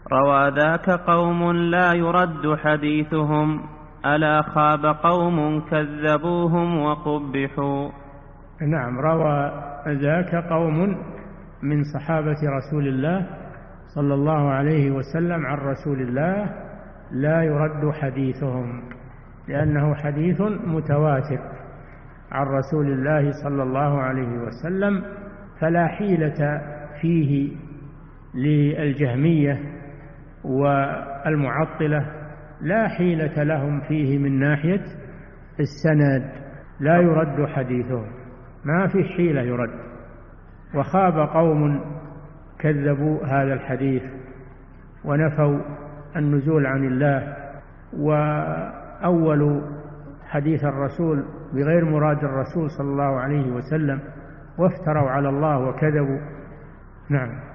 روى ذاك قوم لا يرد حديثهم ألا خاب قوم كذبوهم وقبحوا. نعم، روى ذاك قوم من صحابة رسول الله صلى الله عليه وسلم عن رسول الله لا يرد حديثهم، لأنه حديث متواتر عن رسول الله صلى الله عليه وسلم، فلا حيلة فيه للجهمية والمعطلة، لا حيلة لهم فيه من ناحية السند، لا يرد حديثهم، ما في حيلة يرد. وخاب قوم كذبوا هذا الحديث ونفوا النزول عن الله وأولوا حديث الرسول بغير مراد الرسول صلى الله عليه وسلم، وافتروا على الله وكذبوا. نعم.